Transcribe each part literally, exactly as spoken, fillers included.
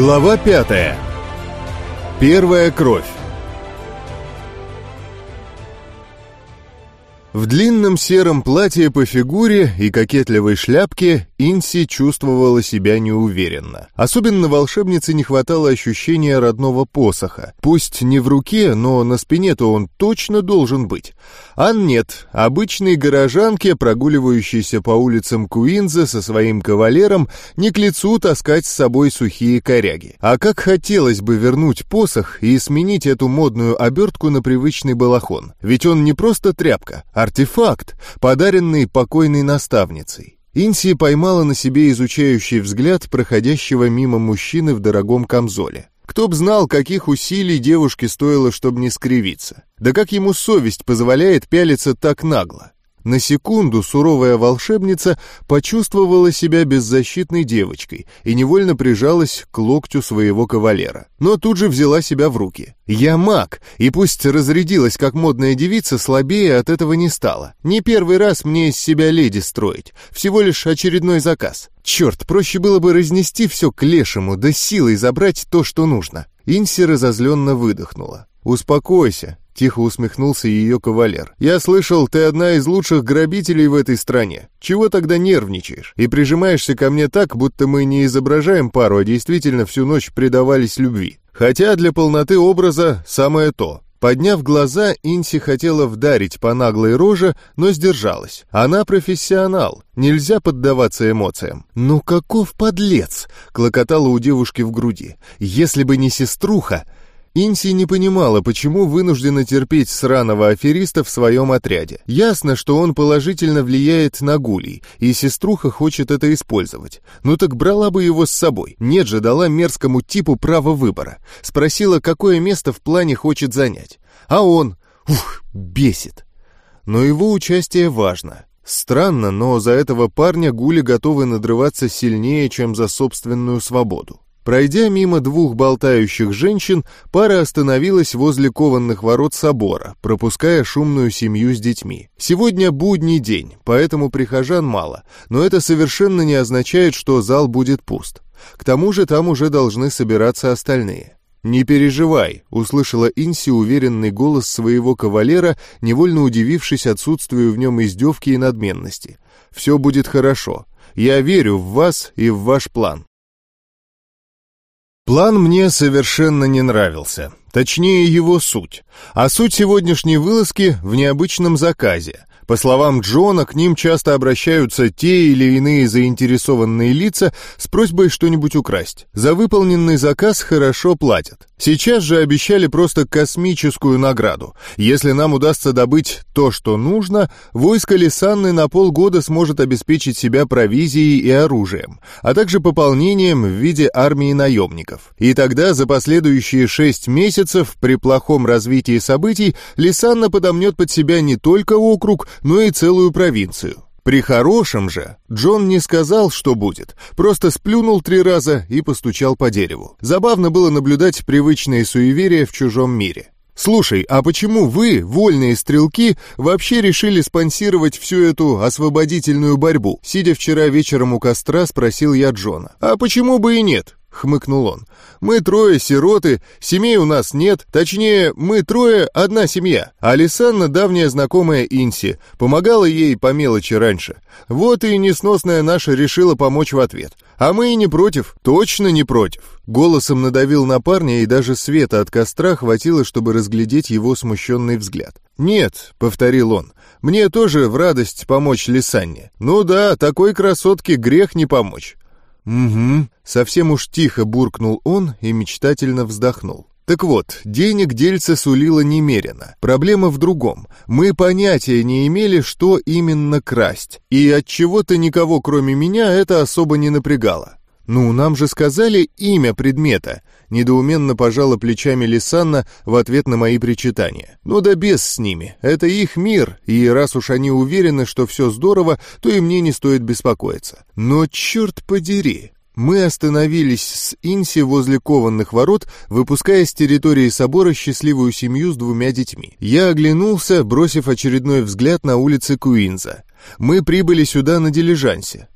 Глава пятая. Первая кровь. В длинном сером платье по фигуре и кокетливой шляпке Инси чувствовала себя неуверенно. Особенно волшебнице не хватало ощущения родного посоха. Пусть не в руке, но на спине-то он точно должен быть. А нет, обычной горожанке, прогуливающейся по улицам Куинза со своим кавалером, не к лицу таскать с собой сухие коряги. А как хотелось бы вернуть посох и сменить эту модную обертку на привычный балахон. Ведь он не просто тряпка, а артефакт, подаренный покойной наставницей. Инси поймала на себе изучающий взгляд проходящего мимо мужчины в дорогом камзоле. Кто б знал, каких усилий девушке стоило, чтобы не скривиться. Да как ему совесть позволяет пялиться так нагло? На секунду суровая волшебница почувствовала себя беззащитной девочкой и невольно прижалась к локтю своего кавалера. Но тут же взяла себя в руки. «Я маг, и пусть разрядилась как модная девица, слабее от этого не стала. Не первый раз мне из себя леди строить, всего лишь очередной заказ. Черт, проще было бы разнести все к лешему, да силой забрать то, что нужно». Инси разозленно выдохнула. «Успокойся», — тихо усмехнулся ее кавалер. «Я слышал, ты одна из лучших грабителей в этой стране. Чего тогда нервничаешь и прижимаешься ко мне так, будто мы не изображаем пару, а действительно всю ночь предавались любви? Хотя для полноты образа самое то». Подняв глаза, Инси хотела вдарить по наглой роже, но сдержалась. Она профессионал, нельзя поддаваться эмоциям. «Ну каков подлец!» — клокотало у девушки в груди. «Если бы не сеструха...» Инси не понимала, почему вынуждена терпеть сраного афериста в своем отряде. Ясно, что он положительно влияет на гулей, и сеструха хочет это использовать. Ну так брала бы его с собой. Нет же, дала мерзкому типу право выбора. Спросила, какое место в плане хочет занять. А он... Ух, бесит. Но его участие важно. Странно, но за этого парня гули готовы надрываться сильнее, чем за собственную свободу. Пройдя мимо двух болтающих женщин, пара остановилась возле кованых ворот собора, пропуская шумную семью с детьми. Сегодня будний день, поэтому прихожан мало, но это совершенно не означает, что зал будет пуст. К тому же там уже должны собираться остальные. «Не переживай», — услышала Инси уверенный голос своего кавалера, невольно удивившись отсутствию в нем издевки и надменности. «Все будет хорошо. Я верю в вас и в ваш план». План мне совершенно не нравился, точнее его суть. А суть сегодняшней вылазки в необычном заказе. По словам Джона, к ним часто обращаются те или иные заинтересованные лица с просьбой что-нибудь украсть. За выполненный заказ хорошо платят. Сейчас же обещали просто космическую награду. Если нам удастся добыть то, что нужно, войско Лисанны на полгода сможет обеспечить себя провизией и оружием, а также пополнением в виде армии наемников. И тогда за последующие шесть месяцев при плохом развитии событий Лисанна подомнет под себя не только округ, но и целую провинцию. При хорошем же Джон не сказал, что будет, просто сплюнул три раза и постучал по дереву. Забавно было наблюдать привычные суеверия в чужом мире. «Слушай, а почему вы, вольные стрелки, вообще решили спонсировать всю эту освободительную борьбу?» Сидя вчера вечером у костра, спросил я Джона. «А почему бы и нет?» — хмыкнул он. «Мы трое сироты, семей у нас нет, точнее, мы трое — одна семья. А Лисанна — давняя знакомая Инси, помогала ей по мелочи раньше. Вот и несносная наша решила помочь в ответ. А мы и не против, точно не против». Голосом надавил на парня, и даже света от костра хватило, чтобы разглядеть его смущенный взгляд. «Нет», — повторил он, — «мне тоже в радость помочь Лисанне. Ну да, такой красотке грех не помочь». «Угу», — совсем уж тихо буркнул он и мечтательно вздохнул. Так вот, денег дельце сулило немерено. Проблема в другом. Мы понятия не имели, что именно красть, и отчего-то никого, кроме меня, это особо не напрягало. «Ну, нам же сказали имя предмета», — недоуменно пожала плечами Лисанна в ответ на мои причитания. «Ну да без с ними, это их мир, и раз уж они уверены, что все здорово, то и мне не стоит беспокоиться». Но черт подери! Мы остановились с Инси возле кованых ворот, выпуская с территории собора счастливую семью с двумя детьми. Я оглянулся, бросив очередной взгляд на улицы Куинза. Мы прибыли сюда на дилижансе.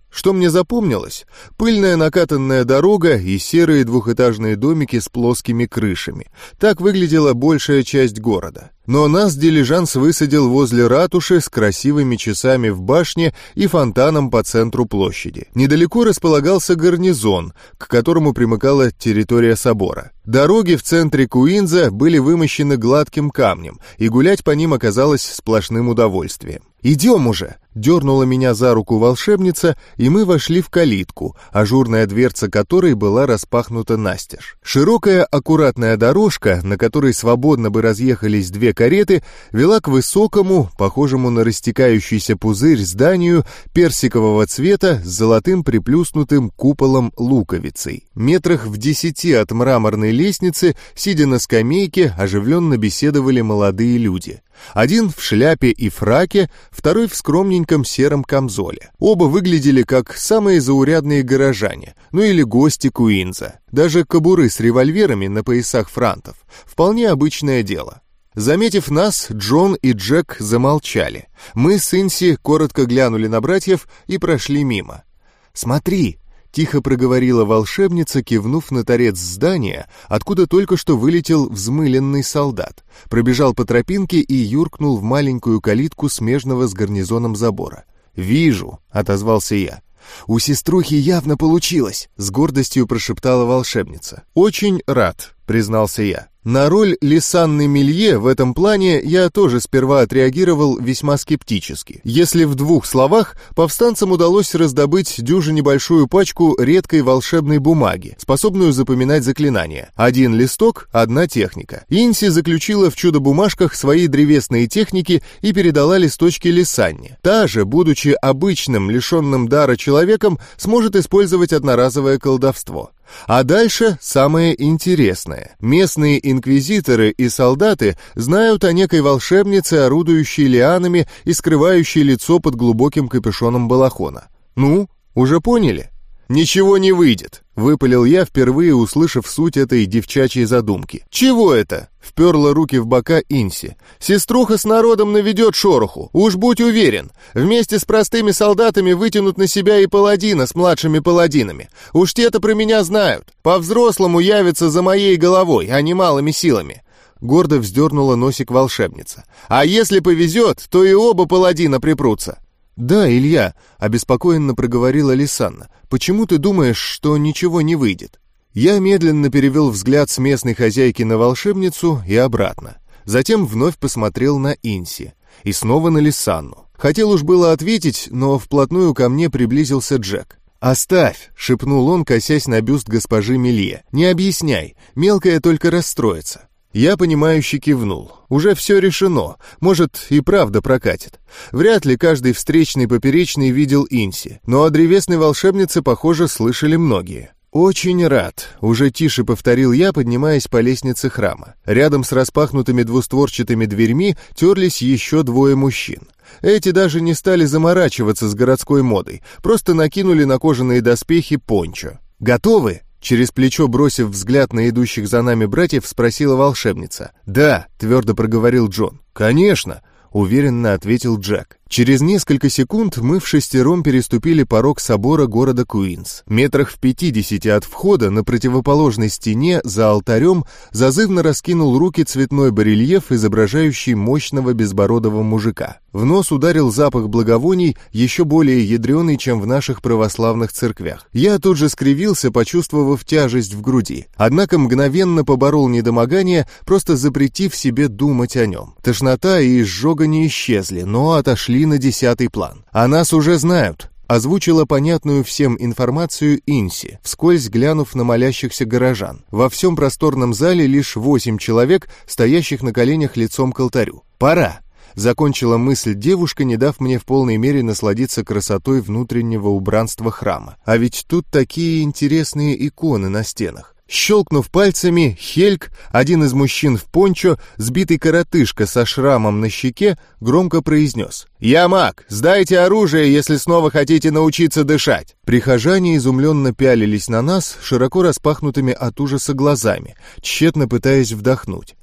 Что мне запомнилось? Пыльная накатанная дорога и серые двухэтажные домики с плоскими крышами. Так выглядела большая часть города. Но нас дилижанс высадил возле ратуши с красивыми часами в башне и фонтаном по центру площади. Недалеко располагался гарнизон, к которому примыкала территория собора. Дороги в центре Куинза были вымощены гладким камнем, и гулять по ним оказалось сплошным удовольствием. «Идем уже!» — дернула меня за руку волшебница, и мы вошли в калитку, ажурная дверца которой была распахнута настежь. Широкая аккуратная дорожка, на которой свободно бы разъехались две кареты, вела к высокому, похожему на растекающийся пузырь зданию персикового цвета с золотым приплюснутым куполом-луковицей. Метрах в десяти от мраморной лестницы, сидя на скамейке, оживленно беседовали молодые люди. Один в шляпе и фраке, второй в скромненьком сером камзоле. Оба выглядели как самые заурядные горожане, ну или гости Куинза. Даже кобуры с револьверами на поясах франтов — вполне обычное дело. Заметив нас, Джон и Джек замолчали. Мы с Инси коротко глянули на братьев и прошли мимо. «Смотри!» — тихо проговорила волшебница, кивнув на торец здания, откуда только что вылетел взмыленный солдат, пробежал по тропинке и юркнул в маленькую калитку, смежного с гарнизоном забора. «Вижу», — отозвался я. «У сеструхи явно получилось», — с гордостью прошептала волшебница. «Очень рад», — признался я. На роль Лисанны Мелье в этом плане я тоже сперва отреагировал весьма скептически. Если в двух словах, повстанцам удалось раздобыть дюже небольшую пачку редкой волшебной бумаги, способную запоминать заклинания. Один листок, одна техника. Инси заключила в чудо-бумажках свои древесные техники и передала листочки Лисанне. Та же, будучи обычным, лишенным дара человеком, сможет использовать одноразовое колдовство. А дальше самое интересное. Местные инквизиторы и солдаты знают о некой волшебнице, орудующей лианами и скрывающей лицо под глубоким капюшоном балахона. Ну, уже поняли? «Ничего не выйдет», — выпалил я, впервые услышав суть этой девчачьей задумки. «Чего это?» — вперла руки в бока Инси. «Сеструха с народом наведет шороху, уж будь уверен. Вместе с простыми солдатами вытянут на себя и паладина с младшими паладинами. Уж те-то про меня знают. По-взрослому явятся за моей головой, а не малыми силами». Гордо вздернула носик волшебница. «А если повезет, то и оба паладина припрутся». «Да, Илья», — обеспокоенно проговорила Лисанна, — «почему ты думаешь, что ничего не выйдет?» Я медленно перевел взгляд с местной хозяйки на волшебницу и обратно. Затем вновь посмотрел на Инси. И снова на Лисанну. Хотел уж было ответить, но вплотную ко мне приблизился Джек. «Оставь», — шепнул он, косясь на бюст госпожи Мелье. «Не объясняй, мелкая только расстроится». Я, понимающе кивнул. Уже все решено, может, и правда прокатит. Вряд ли каждый встречный поперечный видел Инси, но о древесной волшебнице, похоже, слышали многие. «Очень рад», — уже тише повторил я, поднимаясь по лестнице храма. Рядом с распахнутыми двустворчатыми дверьми терлись еще двое мужчин. Эти даже не стали заморачиваться с городской модой, просто накинули на кожаные доспехи пончо. «Готовы?» Через плечо, бросив взгляд на идущих за нами братьев, спросила волшебница. «Да», — твердо проговорил Джон. «Конечно», — уверенно ответил Джек. Через несколько секунд мы вшестером переступили порог собора города Куинз. Метрах в пятидесяти от входа на противоположной стене за алтарем зазывно раскинул руки цветной барельеф, изображающий мощного безбородого мужика. В нос ударил запах благовоний, еще более ядреный, чем в наших православных церквях. Я тут же скривился, почувствовав тяжесть в груди. Однако мгновенно поборол недомогание, просто запретив себе думать о нем. Тошнота и изжога не исчезли, но отошли на десятый план. «А нас уже знают», — озвучила понятную всем информацию Инси, вскользь глянув на молящихся горожан. Во всем просторном зале лишь восемь человек, стоящих на коленях лицом к алтарю. «Пора», — закончила мысль девушка, не дав мне в полной мере насладиться красотой внутреннего убранства храма. А ведь тут такие интересные иконы на стенах. Щелкнув пальцами, Хельк, один из мужчин в пончо, сбитый коротышка со шрамом на щеке, громко произнес: «Я маг, сдайте оружие, если снова хотите научиться дышать!» Прихожане изумленно пялились на нас широко распахнутыми от ужаса глазами, тщетно пытаясь вдохнуть.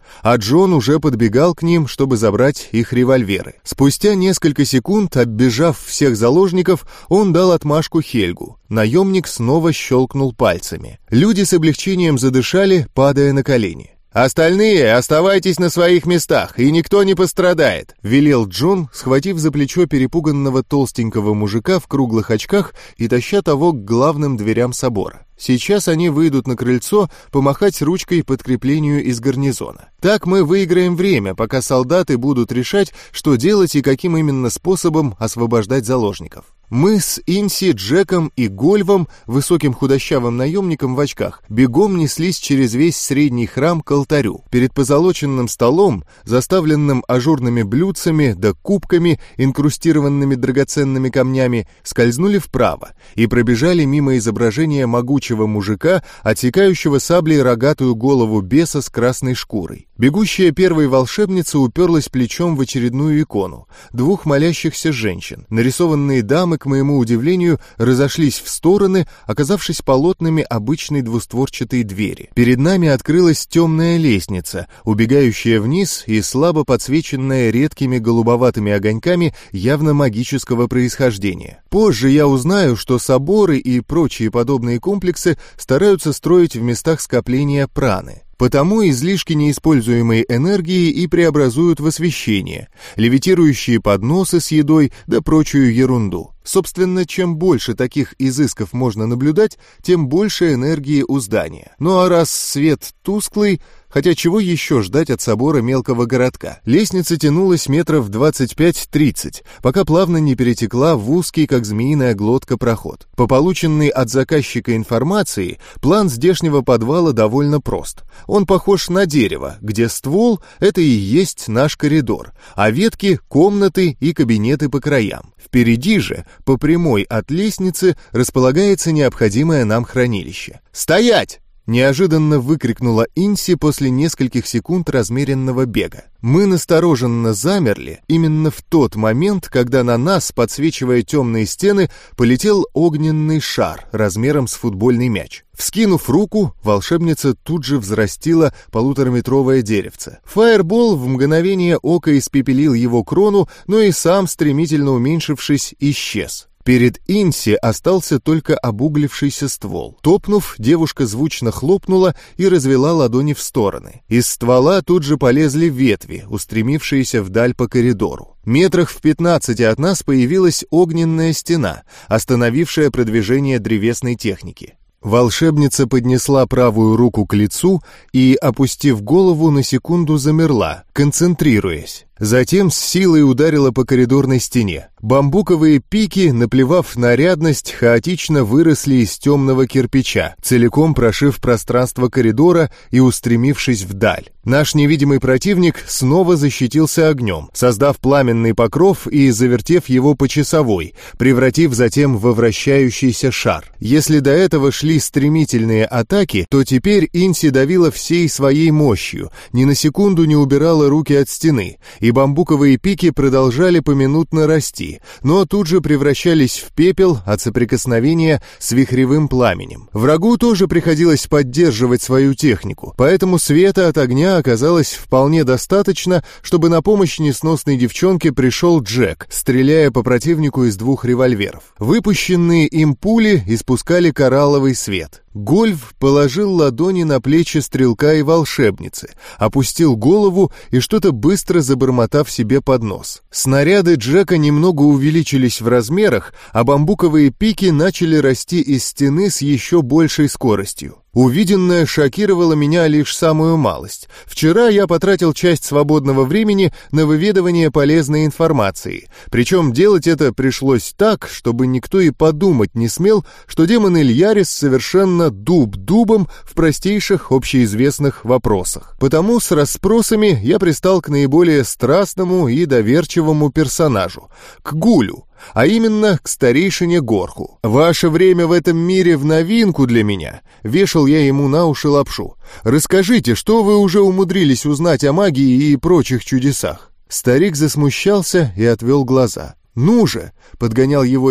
а Джон уже подбегал к ним, чтобы забрать их револьверы. Спустя несколько секунд, оббежав всех заложников, он дал отмашку Хельгу. Наемник снова щелкнул пальцами. Люди с облегчением задышали, падая на колени. «Остальные оставайтесь на своих местах, и никто не пострадает», — велел Джон, схватив за плечо перепуганного толстенького мужика в круглых очках и таща того к главным дверям собора. Сейчас они выйдут на крыльцо помахать ручкой подкреплению из гарнизона. Так мы выиграем время, пока солдаты будут решать, что делать и каким именно способом освобождать заложников. Мы с Инси, Джеком и Гольвом, высоким худощавым наемником в очках, бегом неслись через весь средний храм к алтарю. Перед позолоченным столом, заставленным ажурными блюдцами да кубками, инкрустированными драгоценными камнями, скользнули вправо и пробежали мимо изображения могучего мужика, отсекающего саблей рогатую голову беса с красной шкурой. Бегущая первой волшебница уперлась плечом в очередную икону. Двух молящихся женщин. Нарисованные дамы, к моему удивлению, разошлись в стороны, оказавшись полотнами обычной двустворчатой двери. Перед нами открылась темная лестница, убегающая вниз и слабо подсвеченная редкими голубоватыми огоньками явно магического происхождения. Позже я узнаю, что соборы и прочие подобные комплексы стараются строить в местах скопления праны. Потому излишки неиспользуемой энергии и преобразуют в освещение, левитирующие подносы с едой да прочую ерунду. Собственно, чем больше таких изысков можно наблюдать, тем больше энергии у здания. Ну а раз свет тусклый, хотя чего еще ждать от собора мелкого городка? Лестница тянулась метров двадцать пять-тридцать, пока плавно не перетекла в узкий, как змеиная глотка, проход. По полученной от заказчика информации, план здешнего подвала довольно прост. Он похож на дерево, где ствол — это и есть наш коридор, а ветки — комнаты и кабинеты по краям. Впереди же, по прямой от лестницы, располагается необходимое нам хранилище. «Стоять!» — неожиданно выкрикнула Инси после нескольких секунд размеренного бега. Мы настороженно замерли именно в тот момент, когда на нас, подсвечивая темные стены, полетел огненный шар размером с футбольный мяч. Вскинув руку, волшебница тут же взрастила полутораметровое деревце. Фаербол в мгновение ока испепелил его крону, но и сам, стремительно уменьшившись, исчез. Перед Инси остался только обуглившийся ствол. Топнув, девушка звучно хлопнула и развела ладони в стороны. Из ствола тут же полезли ветви, устремившиеся вдаль по коридору. Метрах в пятнадцати от нас появилась огненная стена, остановившая продвижение древесной техники. Волшебница поднесла правую руку к лицу и, опустив голову, на секунду замерла, концентрируясь. Затем с силой ударила по коридорной стене. Бамбуковые пики, наплевав нарядность, хаотично выросли из темного кирпича, целиком прошив пространство коридора и устремившись вдаль. Наш невидимый противник снова защитился огнем, создав пламенный покров и завертев его по часовой, превратив затем во вращающийся шар. Если до этого шли стремительные атаки, то теперь Инси давила всей своей мощью, ни на секунду не убирала руки от стены, и бамбуковые пики продолжали поминутно расти, но тут же превращались в пепел от соприкосновения с вихревым пламенем. Врагу тоже приходилось поддерживать свою технику, поэтому света от огня оказалось вполне достаточно, чтобы на помощь несносной девчонке пришел Джек, стреляя по противнику из двух револьверов. Выпущенные им пули испускали коралловый свет. Гольв положил ладони на плечи стрелка и волшебницы, опустил голову и что-то быстро забормотав себе под нос. Снаряды Джека немного увеличились в размерах, а бамбуковые пики начали расти из стены с еще большей скоростью. Увиденное шокировало меня лишь самую малость. Вчера я потратил часть свободного времени на выведывание полезной информации. Причем делать это пришлось так, чтобы никто и подумать не смел, что демон Ильярис совершенно дуб дубом в простейших общеизвестных вопросах. Потому с расспросами я пристал к наиболее страстному и доверчивому персонажу, к Гулю, а именно к старейшине Горху. «Ваше время в этом мире в новинку для меня», — вешал я ему на уши лапшу. «Расскажите, что вы уже умудрились узнать о магии и прочих чудесах?» Старик засмущался и отвел глаза. «Ну же», — подгонял его я,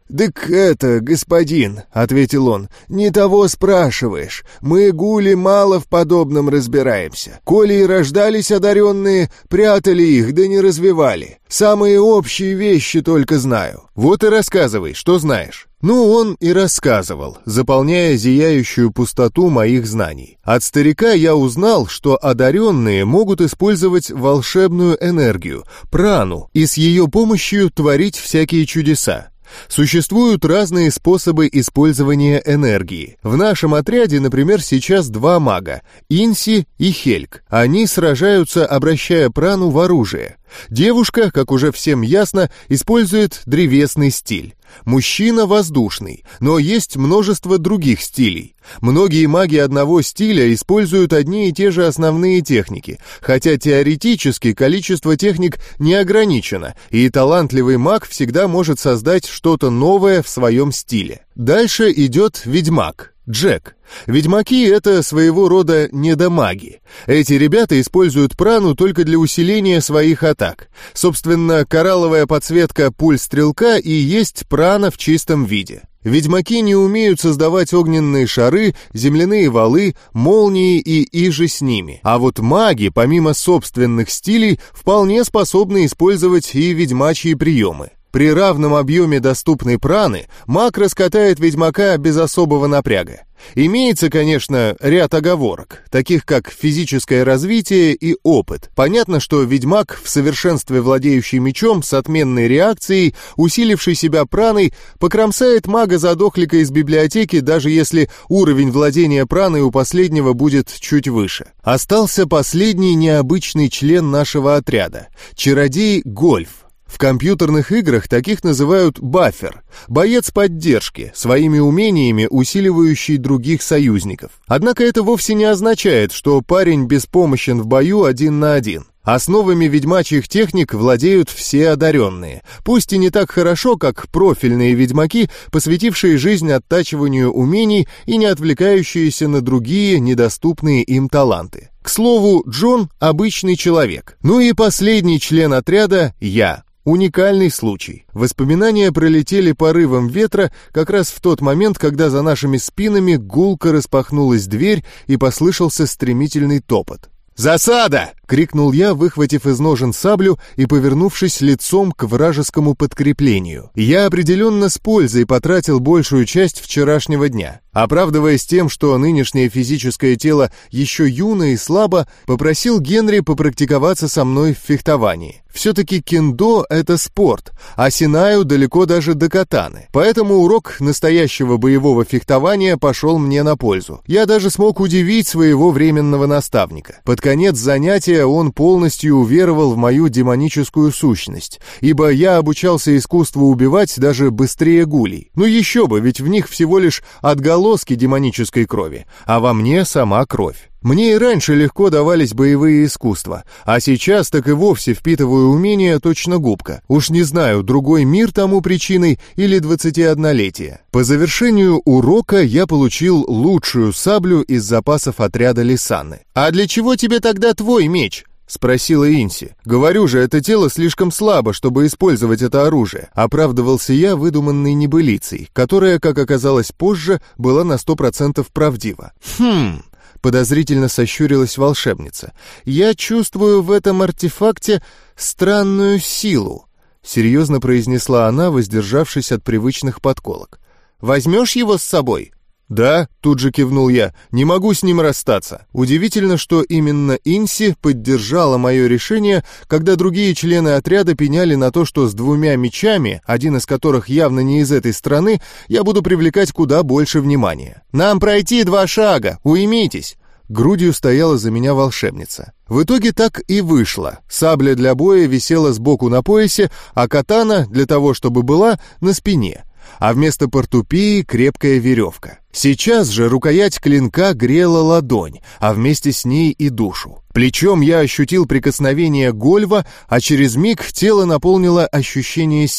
«Дык это, господин», — ответил он, — «не того спрашиваешь. Мы, гули, мало в подобном разбираемся. Коли и рождались одаренные, прятали их, да не развивали. Самые общие вещи только знаю». «Вот и рассказывай, что знаешь». Ну, он и рассказывал, заполняя зияющую пустоту моих знаний. От старика я узнал, что одаренные могут использовать волшебную энергию, прану, и с ее помощью творить всякие чудеса. Существуют разные способы использования энергии. В нашем отряде, например, сейчас два мага – Инси и Хельг. Они сражаются, обращая прану в оружие. Девушка, как уже всем ясно, использует древесный стиль. Мужчина воздушный, но есть множество других стилей. Многие маги одного стиля используют одни и те же основные техники, хотя теоретически количество техник не ограничено, и талантливый маг всегда может создать что-то новое в своем стиле. Дальше идет ведьмак. Джек. Ведьмаки — это своего рода недомаги. Эти ребята используют прану только для усиления своих атак. Собственно, коралловая подсветка пуль стрелка и есть прана в чистом виде. Ведьмаки не умеют создавать огненные шары, земляные валы, молнии и иже с ними. А вот маги, помимо собственных стилей, вполне способны использовать и ведьмачьи приемы. При равном объеме доступной праны маг раскатает ведьмака без особого напряга. Имеется, конечно, ряд оговорок, таких как физическое развитие и опыт. Понятно, что ведьмак, в совершенстве владеющий мечом с отменной реакцией, усиливший себя праной, покромсает мага-задохлика из библиотеки, даже если уровень владения праной у последнего будет чуть выше. Остался последний необычный член нашего отряда – чародей Гольф. В компьютерных играх таких называют баффер, боец поддержки, своими умениями усиливающий других союзников. Однако это вовсе не означает, что парень беспомощен в бою один на один. Основами ведьмачьих техник владеют все одаренные, пусть и не так хорошо, как профильные ведьмаки, посвятившие жизнь оттачиванию умений и не отвлекающиеся на другие недоступные им таланты. К слову, Джон – обычный человек. Ну и последний член отряда – я. Уникальный случай. Воспоминания пролетели порывом ветра как раз в тот момент, когда за нашими спинами гулко распахнулась дверь и послышался стремительный топот. «Засада!» — крикнул я, выхватив из ножен саблю и повернувшись лицом к вражескому подкреплению. Я определенно с пользой потратил большую часть вчерашнего дня. Оправдываясь тем, что нынешнее физическое тело еще юно и слабо, попросил Генри попрактиковаться со мной в фехтовании. Все-таки кендо — это спорт, а синаю далеко даже до катаны. Поэтому урок настоящего боевого фехтования пошел мне на пользу. Я даже смог удивить своего временного наставника. Под конец занятия он полностью уверовал в мою демоническую сущность, ибо я обучался искусству убивать даже быстрее гулей. Ну еще бы, ведь в них всего лишь отголоски демонической крови, а во мне сама кровь. Мне и раньше легко давались боевые искусства, а сейчас так и вовсе впитываю умения точно губка. Уж не знаю, другой мир тому причиной или двадцатиоднолетие. По завершению урока я получил лучшую саблю из запасов отряда Лисанны. «А для чего тебе тогда твой меч?» — спросила Инси. «Говорю же, это тело слишком слабо, чтобы использовать это оружие», — оправдывался я выдуманной небылицей, которая, как оказалось позже, была на сто процентов правдива. «Хм...» — подозрительно сощурилась волшебница. «Я чувствую в этом артефакте странную силу», — серьезно произнесла она, воздержавшись от привычных подколок. «Возьмешь его с собой?» «Да», — тут же кивнул я, — «не могу с ним расстаться». Удивительно, что именно Инси поддержала мое решение, когда другие члены отряда пеняли на то, что с двумя мечами, один из которых явно не из этой страны, я буду привлекать куда больше внимания. «Нам пройти два шага, уймитесь!» Грудью стояла за меня волшебница. В итоге так и вышло. Сабля для боя висела сбоку на поясе, а катана, для того чтобы была, на спине. А вместо портупеи крепкая веревка. Сейчас же рукоять клинка грела ладонь, а вместе с ней и душу. Плечом я ощутил прикосновение Гольва, а через миг тело наполнило ощущение силы.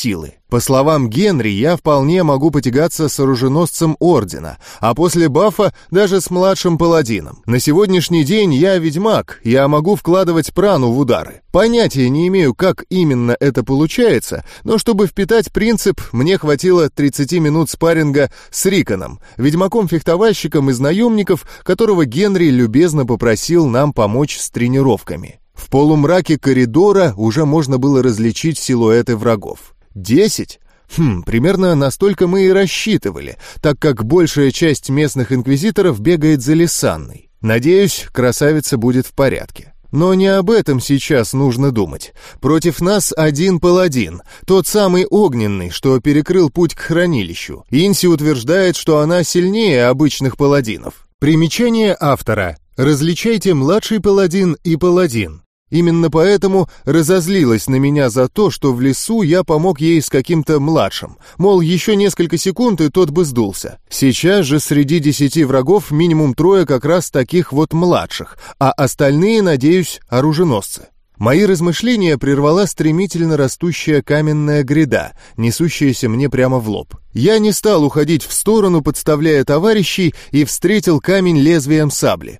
По словам Генри, я вполне могу потягаться с оруженосцем Ордена, а после бафа даже с младшим паладином. На сегодняшний день я ведьмак, я могу вкладывать прану в удары. Понятия не имею, как именно это получается, но чтобы впитать принцип, мне хватило тридцати минут спарринга с Риконом, ведьмаком-фехтовальщиком из наемников, которого Генри любезно попросил нам помочь с тренировками. В полумраке коридора уже можно было различить силуэты врагов. Десять? Хм, примерно настолько мы и рассчитывали, так как большая часть местных инквизиторов бегает за Лиссанной. Надеюсь, красавица будет в порядке. Но не об этом сейчас нужно думать. Против нас один паладин, тот самый огненный, что перекрыл путь к хранилищу. Инси утверждает, что она сильнее обычных паладинов. Примечание автора. Различайте младший паладин и паладин. Именно поэтому разозлилась на меня за то, что в лесу я помог ей с каким-то младшим. Мол, еще несколько секунд, и тот бы сдулся. Сейчас же среди десяти врагов минимум трое как раз таких вот младших, а остальные, надеюсь, оруженосцы. Мои размышления прервала стремительно растущая каменная гряда, несущаяся мне прямо в лоб. Я не стал уходить в сторону, подставляя товарищей, и встретил камень лезвием сабли.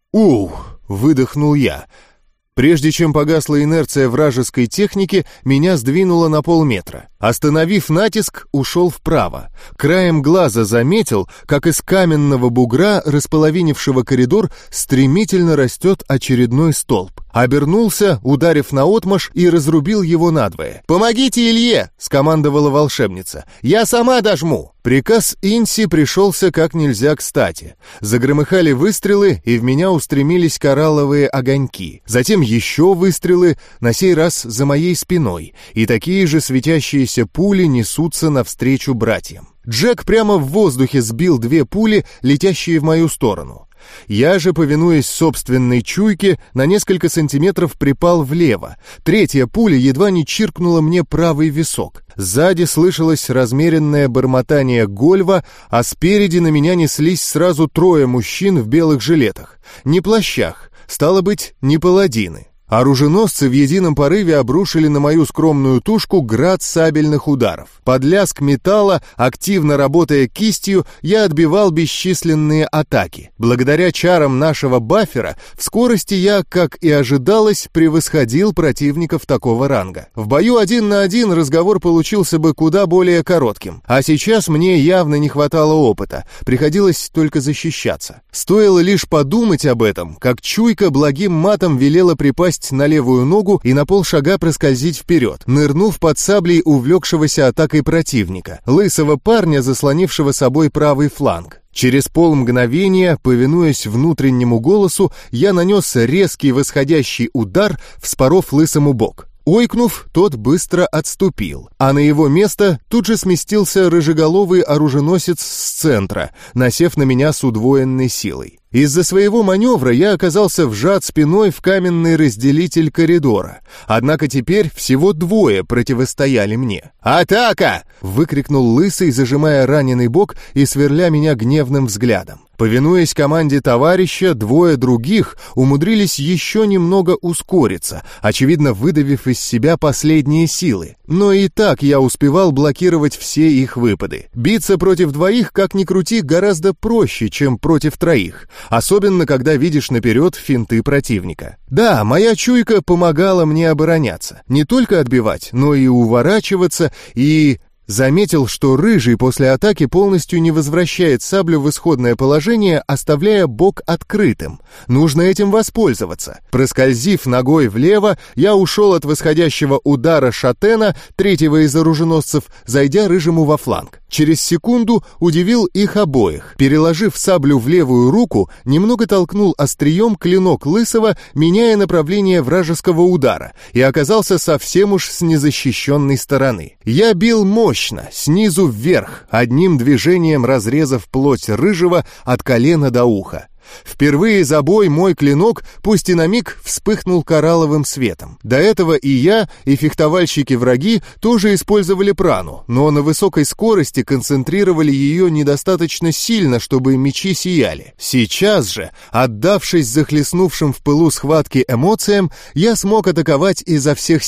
«Ух!» — выдохнул я. Прежде чем погасла инерция вражеской техники, меня сдвинуло на полметра. Остановив натиск, ушел вправо. Краем глаза заметил, как из каменного бугра, располовинившего коридор, стремительно растет очередной столб. Обернулся, ударив наотмашь, и разрубил его надвое. «Помогите Илье!» — скомандовала волшебница. «Я сама дожму!» Приказ Инси пришелся как нельзя кстати. Загромыхали выстрелы, и в меня устремились коралловые огоньки. Затем еще выстрелы, на сей раз за моей спиной, и такие же светящиеся пули несутся навстречу братьям. Джек прямо в воздухе сбил две пули, летящие в мою сторону. Я же, повинуясь собственной чуйке, на несколько сантиметров припал влево. Третья пуля едва не чиркнула мне правый висок. Сзади слышалось размеренное бормотание Гольва, а спереди на меня неслись сразу трое мужчин в белых жилетах. Не плащах, стало быть, не паладины. Оруженосцы в едином порыве обрушили на мою скромную тушку град сабельных ударов. Под лязг металла, активно работая кистью, я отбивал бесчисленные атаки. Благодаря чарам нашего баффера, в скорости я, как и ожидалось, превосходил противников такого ранга. В бою один на один разговор получился бы куда более коротким. А сейчас мне явно не хватало опыта, приходилось только защищаться. Стоило лишь подумать об этом, как чуйка благим матом велела припасть на левую ногу и на полшага проскользить вперед, нырнув под саблей увлекшегося атакой противника, лысого парня, заслонившего собой правый фланг. Через полмгновения, повинуясь внутреннему голосу, я нанес резкий восходящий удар, вспоров лысому бок. Ойкнув, тот быстро отступил, а на его место тут же сместился рыжеголовый оруженосец с центра, насев на меня с удвоенной силой. Из-за своего маневра я оказался вжат спиной в каменный разделитель коридора. Однако теперь всего двое противостояли мне. «Атака!» — выкрикнул лысый, зажимая раненый бок и сверля меня гневным взглядом. Повинуясь команде товарища, двое других умудрились еще немного ускориться, очевидно выдавив из себя последние силы. Но и так я успевал блокировать все их выпады. Биться против двоих, как ни крути, гораздо проще, чем против троих. Особенно, когда видишь наперед финты противника. Да, моя чуйка помогала мне обороняться. Не только отбивать, но и уворачиваться, и... Заметил, что рыжий после атаки полностью не возвращает саблю в исходное положение, оставляя бок открытым. Нужно этим воспользоваться. Проскользив ногой влево, я ушел от восходящего удара шатена, третьего из оруженосцев, зайдя рыжему во фланг. Через секунду удивил их обоих. Переложив саблю в левую руку, немного толкнул острием клинок лысого, меняя направление вражеского удара, и оказался совсем уж с незащищенной стороны. Я бил мощно, снизу вверх, одним движением разрезав плоть рыжего от колена до уха. Впервые за бой мой клинок, пусть и на миг, вспыхнул коралловым светом. До этого и я, и фехтовальщики-враги тоже использовали прану, но на высокой скорости концентрировали ее недостаточно сильно, чтобы мечи сияли. Сейчас же, отдавшись захлестнувшим в пылу схватки эмоциям, я смог атаковать изо всех сил.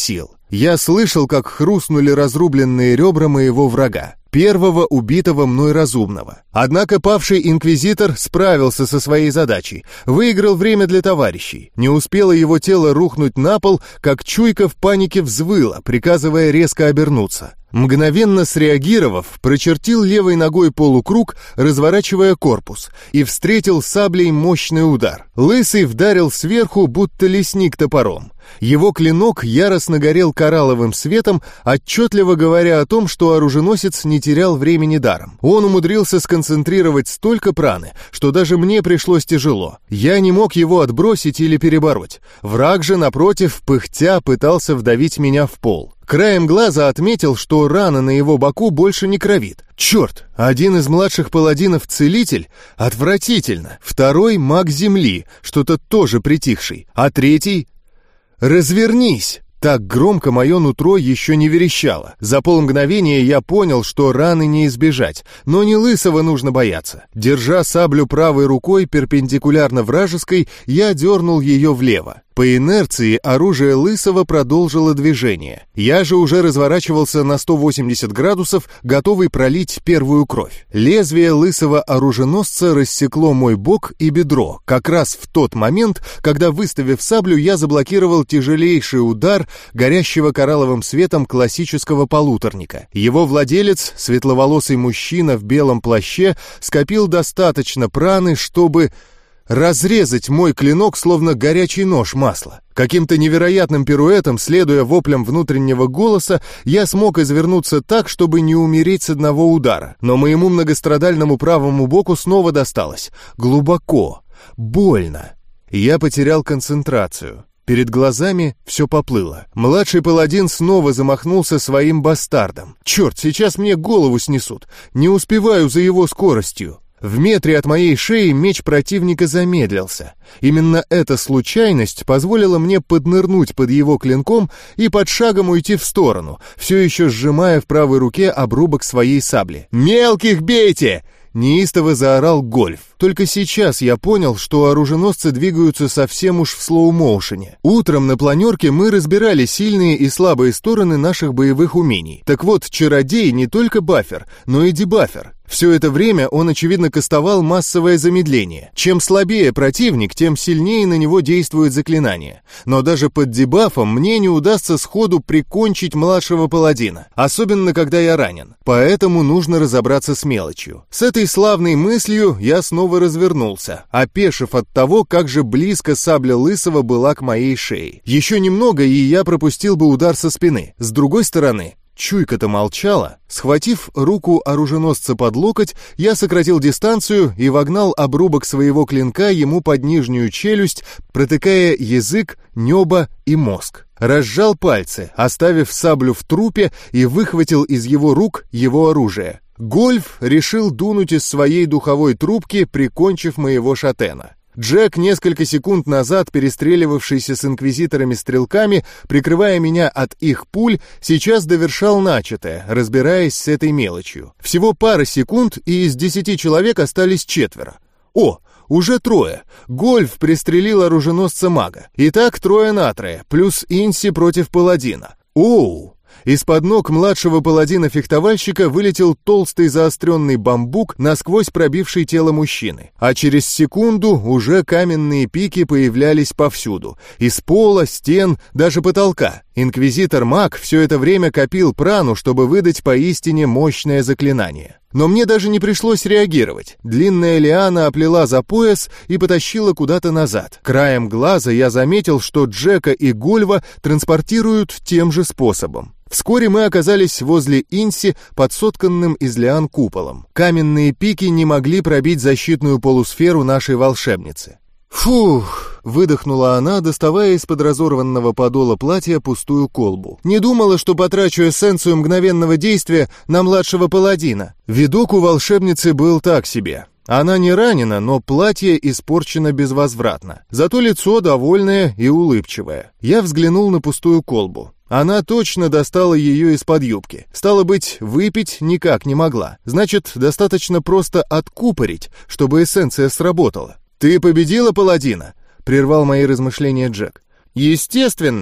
Я слышал, как хрустнули разрубленные ребра моего врага, первого убитого мной разумного. Однако павший инквизитор справился со своей задачей, выиграл время для товарищей. Не успело его тело рухнуть на пол, как чуйка в панике взвыла, приказывая резко обернуться. Мгновенно среагировав, прочертил левой ногой полукруг, разворачивая корпус, и встретил саблей мощный удар. Лысый вдарил сверху, будто лесник топором. Его клинок яростно горел коралловым светом, отчетливо говоря о том, что оруженосец не терял времени даром. Он умудрился сконцентрировать столько праны, что даже мне пришлось тяжело. Я не мог его отбросить или перебороть. Враг же, напротив, пыхтя пытался вдавить меня в пол. Краем глаза отметил, что рана на его боку больше не кровит. Черт, один из младших паладинов целитель? Отвратительно. Второй маг земли, что-то тоже притихший. А третий... «Развернись!» Так громко мое нутро еще не верещало. За полмгновения я понял, что раны не избежать, но не Лысого нужно бояться. Держа саблю правой рукой перпендикулярно вражеской, я дернул ее влево. По инерции оружие Лысого продолжило движение. Я же уже разворачивался на сто восемьдесят градусов, готовый пролить первую кровь. Лезвие Лысого оруженосца рассекло мой бок и бедро, как раз в тот момент, когда, выставив саблю, я заблокировал тяжелейший удар горящего коралловым светом классического полуторника. Его владелец, светловолосый мужчина в белом плаще, скопил достаточно праны, чтобы... разрезать мой клинок, словно горячий нож масла. Каким-то невероятным пируэтом, следуя воплям внутреннего голоса, я смог извернуться так, чтобы не умереть с одного удара. Но моему многострадальному правому боку снова досталось. Глубоко. Больно. Я потерял концентрацию. Перед глазами все поплыло. Младший паладин снова замахнулся своим бастардом. Черт, сейчас мне голову снесут. Не успеваю за его скоростью. В метре от моей шеи меч противника замедлился. Именно эта случайность позволила мне поднырнуть под его клинком и под шагом уйти в сторону, все еще сжимая в правой руке обрубок своей сабли. «Мелких бейте!» — неистово заорал Гольф. Только сейчас я понял, что оруженосцы двигаются совсем уж в слоу-моушене. Утром на планерке мы разбирали сильные и слабые стороны наших боевых умений. Так вот, чародей не только бафер, но и дебафер. Все это время он, очевидно, кастовал массовое замедление. Чем слабее противник, тем сильнее на него действует заклинание. Но даже под дебафом мне не удастся сходу прикончить младшего паладина, особенно когда я ранен. Поэтому нужно разобраться с мелочью. С этой славной мыслью я снова развернулся, опешив от того, как же близко сабля Лысого была к моей шее. Еще немного, и я пропустил бы удар со спины. С другой стороны... чуйка-то молчала. Схватив руку оруженосца под локоть, я сократил дистанцию и вогнал обрубок своего клинка ему под нижнюю челюсть, протыкая язык, небо и мозг. Разжал пальцы, оставив саблю в трупе, и выхватил из его рук его оружие. Гольф решил дунуть из своей духовой трубки, прикончив моего шатена. Джек, несколько секунд назад перестреливавшийся с инквизиторами-стрелками, прикрывая меня от их пуль, сейчас довершал начатое, разбираясь с этой мелочью. Всего пара секунд, и из десяти человек остались четверо. О, уже трое. Гольф пристрелил оруженосца-мага. Итак, трое на трое, плюс Инси против паладина. Оу! Из-под ног младшего паладина-фехтовальщика вылетел толстый заостренный бамбук, насквозь пробивший тело мужчины. А через секунду уже каменные пики появлялись повсюду. Из пола, стен, даже потолка. Инквизитор-маг все это время копил прану, чтобы выдать поистине мощное заклинание. Но мне даже не пришлось реагировать. Длинная лиана оплела за пояс и потащила куда-то назад. Краем глаза я заметил, что Джека и Гольва транспортируют тем же способом. Вскоре мы оказались возле Инси под сотканным из лиан куполом. Каменные пики не могли пробить защитную полусферу нашей волшебницы. «Фух!» — выдохнула она, доставая из-под разорванного подола платья пустую колбу. «Не думала, что потрачу эссенцию мгновенного действия на младшего паладина». Видок у волшебницы был так себе. Она не ранена, но платье испорчено безвозвратно. Зато лицо довольное и улыбчивое. Я взглянул на пустую колбу. Она точно достала ее из-под юбки. Стало быть, выпить никак не могла. Значит, достаточно просто откупорить, чтобы эссенция сработала. «Ты победила паладина?» — прервал мои размышления Джек. «Естественно!» —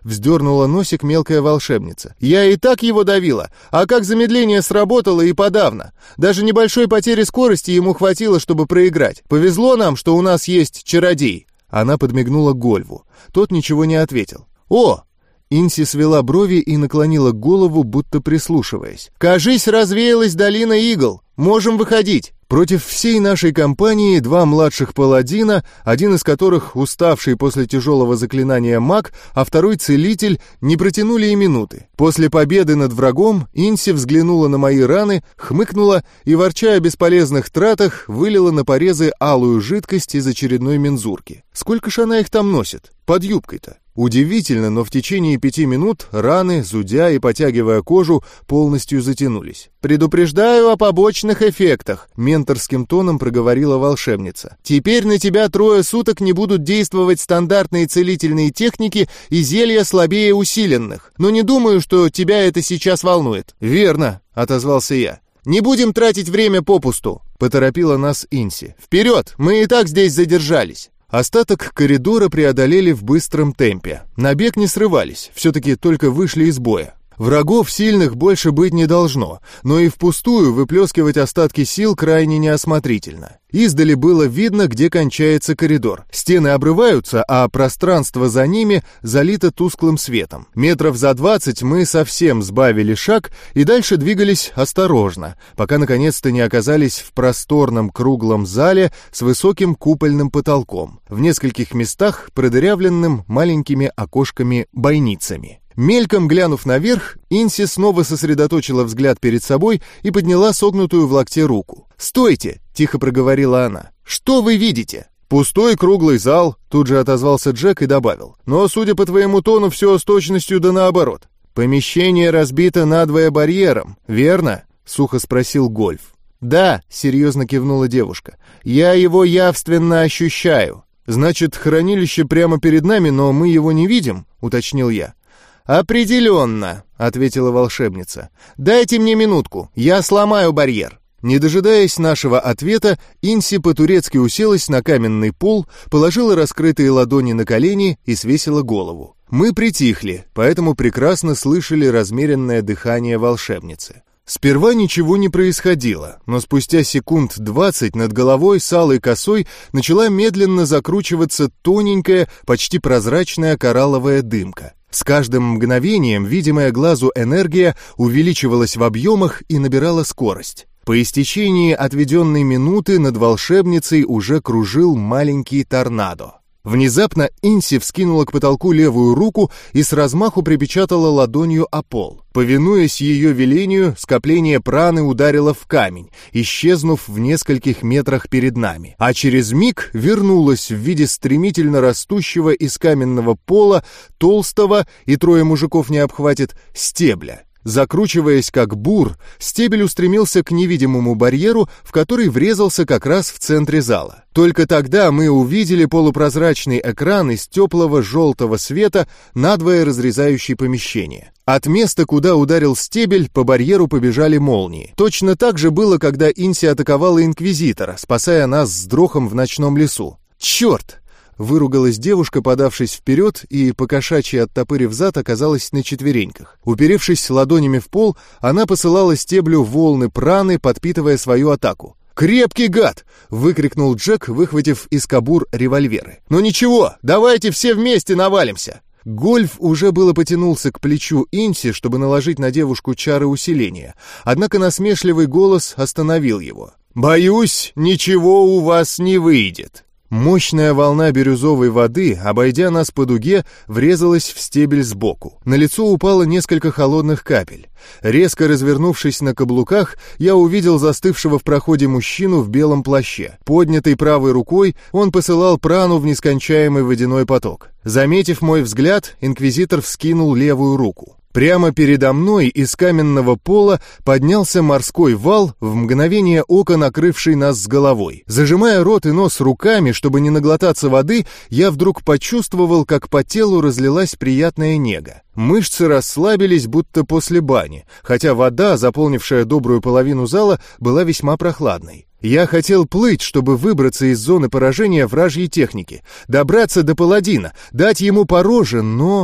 вздернула носик мелкая волшебница. «Я и так его давила, а как замедление сработало и подавно. Даже небольшой потери скорости ему хватило, чтобы проиграть. Повезло нам, что у нас есть чародей». Она подмигнула Гольву. Тот ничего не ответил. «О!» Инси свела брови и наклонила голову, будто прислушиваясь. «Кажись, развеялась долина игл. Можем выходить». Против всей нашей компании два младших паладина, один из которых уставший после тяжелого заклинания маг, а второй целитель, не протянули и минуты. После победы над врагом Инси взглянула на мои раны, хмыкнула и, ворча о бесполезных тратах, вылила на порезы алую жидкость из очередной мензурки. Сколько ж она их там носит? Под юбкой-то. Удивительно, но в течение пяти минут раны, зудя и потягивая кожу, полностью затянулись. «Предупреждаю о побочных эффектах», — менторским тоном проговорила волшебница. «Теперь на тебя трое суток не будут действовать стандартные целительные техники и зелья слабее усиленных. Но не думаю, что тебя это сейчас волнует». «Верно», — отозвался я. «Не будем тратить время попусту», — поторопила нас Инси. «Вперед! Мы и так здесь задержались». Остаток коридора преодолели в быстром темпе. На бег не срывались, все-таки только вышли из боя. Врагов сильных больше быть не должно, но и впустую выплескивать остатки сил крайне неосмотрительно. Издали было видно, где кончается коридор. Стены обрываются, а пространство за ними залито тусклым светом. Метров за двадцать мы совсем сбавили шаг и дальше двигались осторожно, пока наконец-то не оказались в просторном круглом зале с высоким купольным потолком, в нескольких местах продырявленным маленькими окошками-бойницами. Мельком глянув наверх, Инси снова сосредоточила взгляд перед собой и подняла согнутую в локте руку. «Стойте!» — тихо проговорила она. «Что вы видите?» «Пустой круглый зал», — тут же отозвался Джек и добавил. «Но, судя по твоему тону, все с точностью да наоборот. Помещение разбито надвое барьером, верно?» — сухо спросил Гольф. «Да», — серьезно кивнула девушка. «Я его явственно ощущаю». «Значит, хранилище прямо перед нами, но мы его не видим?» — уточнил я. «Определенно», — ответила волшебница. «Дайте мне минутку, я сломаю барьер». Не дожидаясь нашего ответа, Инси по-турецки уселась на каменный пол, положила раскрытые ладони на колени и свесила голову. Мы притихли, поэтому прекрасно слышали размеренное дыхание волшебницы. Сперва ничего не происходило, но спустя секунд двадцать над головой с алой косой начала медленно закручиваться тоненькая, почти прозрачная коралловая дымка. С каждым мгновением видимая глазу энергия увеличивалась в объемах и набирала скорость. По истечении отведенной минуты над волшебницей уже кружил маленький торнадо. Внезапно Инси вскинула к потолку левую руку и с размаху припечатала ладонью о пол. Повинуясь ее велению, скопление праны ударило в камень, исчезнув в нескольких метрах перед нами, а через миг вернулось в виде стремительно растущего из каменного пола толстого, и трое мужиков не обхватит, стебля. Закручиваясь как бур, стебель устремился к невидимому барьеру, в который врезался как раз в центре зала. Только тогда мы увидели полупрозрачный экран из теплого желтого света, надвое разрезающий помещение. От места, куда ударил стебель, по барьеру побежали молнии. Точно так же было, когда Инси атаковала Инквизитора, спасая нас с Дрохом в ночном лесу. «Черт!» — выругалась девушка, подавшись вперед, и, покошачьи оттопырив зад, оказалась на четвереньках. Уперевшись ладонями в пол, она посылала стеблю волны праны, подпитывая свою атаку. «Крепкий гад!» — выкрикнул Джек, выхватив из кобур револьверы. «Ну ничего, давайте все вместе навалимся!» Гольф уже было потянулся к плечу Инси, чтобы наложить на девушку чары усиления, однако насмешливый голос остановил его. «Боюсь, ничего у вас не выйдет». Мощная волна бирюзовой воды, обойдя нас по дуге, врезалась в стебель сбоку. На лицо упало несколько холодных капель. Резко развернувшись на каблуках, я увидел застывшего в проходе мужчину в белом плаще. Поднятой правой рукой он посылал прану в нескончаемый водяной поток. Заметив мой взгляд, инквизитор вскинул левую руку. Прямо передо мной из каменного пола поднялся морской вал, в мгновение ока накрывший нас с головой. Зажимая рот и нос руками, чтобы не наглотаться воды, я вдруг почувствовал, как по телу разлилась приятная нега. Мышцы расслабились, будто после бани, хотя вода, заполнившая добрую половину зала, была весьма прохладной. Я хотел плыть, чтобы выбраться из зоны поражения вражьей техники, добраться до паладина, дать ему по роже, но...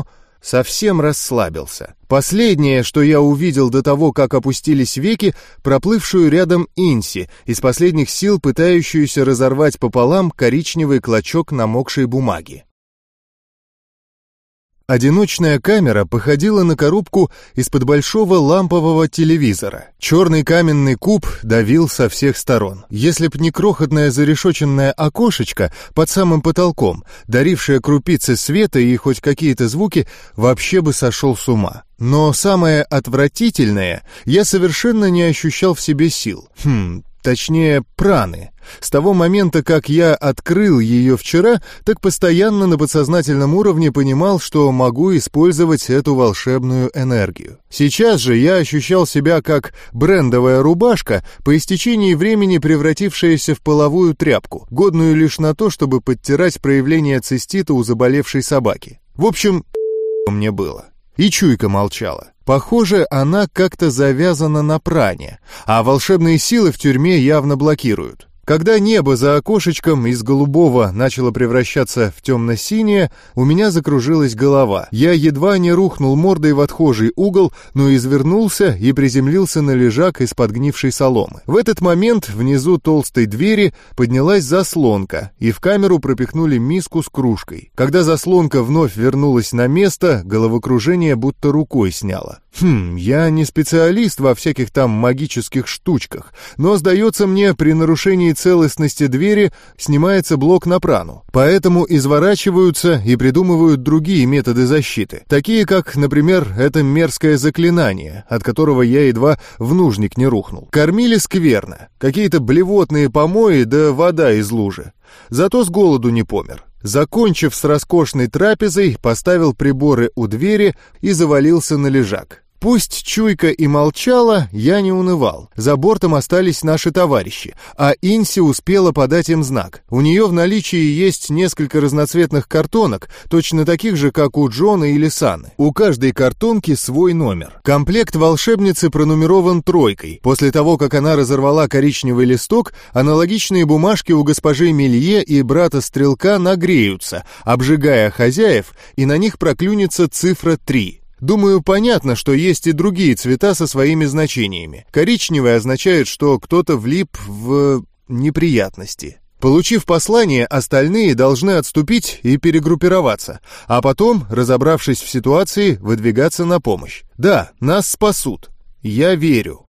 совсем расслабился. Последнее, что я увидел до того, как опустились веки, проплывшую рядом Инси, из последних сил пытающуюся разорвать пополам коричневый клочок намокшей бумаги. Одиночная камера походила на коробку из-под большого лампового телевизора. Черный каменный куб давил со всех сторон. Если б не крохотное зарешоченное окошечко под самым потолком, дарившее крупицы света и хоть какие-то звуки, вообще бы сошел с ума. Но самое отвратительное, я совершенно не ощущал в себе сил. Хм... Точнее, праны. С того момента, как я открыл ее вчера, так постоянно на подсознательном уровне понимал, что могу использовать эту волшебную энергию. Сейчас же я ощущал себя как брендовая рубашка, по истечении времени превратившаяся в половую тряпку, годную лишь на то, чтобы подтирать проявление цистита у заболевшей собаки. В общем, мне было. И чуйка молчала. Похоже, она как-то завязана на пране, а волшебные силы в тюрьме явно блокируют. Когда небо за окошечком из голубого начало превращаться в темно-синее, у меня закружилась голова. Я едва не рухнул мордой в отхожий угол, но извернулся и приземлился на лежак из подгнившей соломы. В этот момент внизу толстой двери поднялась заслонка, и в камеру пропихнули миску с кружкой. Когда заслонка вновь вернулась на место, головокружение будто рукой сняло. Хм, я не специалист во всяких там магических штучках, но, сдается мне, при нарушении целостности двери снимается блок на прану. Поэтому изворачиваются и придумывают другие методы защиты, такие как, например, это мерзкое заклинание, от которого я едва в нужник не рухнул. Кормили скверно, какие-то блевотные помои да вода из лужи. Зато с голоду не помер. Закончив с роскошной трапезой, поставил приборы у двери и завалился на лежак. Пусть чуйка и молчала, я не унывал. За бортом остались наши товарищи, а Инси успела подать им знак. У нее в наличии есть несколько разноцветных картонок, точно таких же, как у Джона или Саны. У каждой картонки свой номер. Комплект волшебницы пронумерован тройкой. После того, как она разорвала коричневый листок, аналогичные бумажки у госпожи Мелье и брата Стрелка нагреются, обжигая хозяев, и на них проклюнется цифра три. Думаю, понятно, что есть и другие цвета со своими значениями. Коричневый означает, что кто-то влип в неприятности. Получив послание, остальные должны отступить и перегруппироваться, а потом, разобравшись в ситуации, выдвигаться на помощь. Да, нас спасут. Я верю.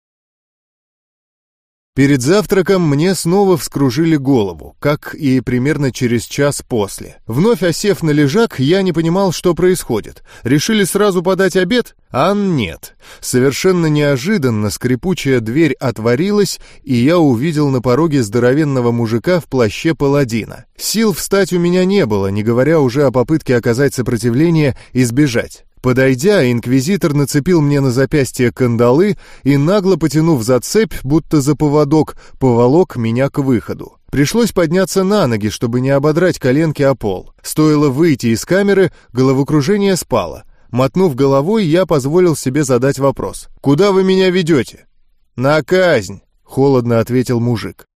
Перед завтраком мне снова вскружили голову, как и примерно через час после. Вновь осев на лежак, я не понимал, что происходит. Решили сразу подать обед? А нет. Совершенно неожиданно скрипучая дверь отворилась, и я увидел на пороге здоровенного мужика в плаще паладина. Сил встать у меня не было, не говоря уже о попытке оказать сопротивление и сбежать. Подойдя, инквизитор нацепил мне на запястье кандалы и, нагло потянув за цепь, будто за поводок, поволок меня к выходу. Пришлось подняться на ноги, чтобы не ободрать коленки о пол. Стоило выйти из камеры, головокружение спало. Мотнув головой, я позволил себе задать вопрос. «Куда вы меня ведете?» «На казнь», — холодно ответил мужик.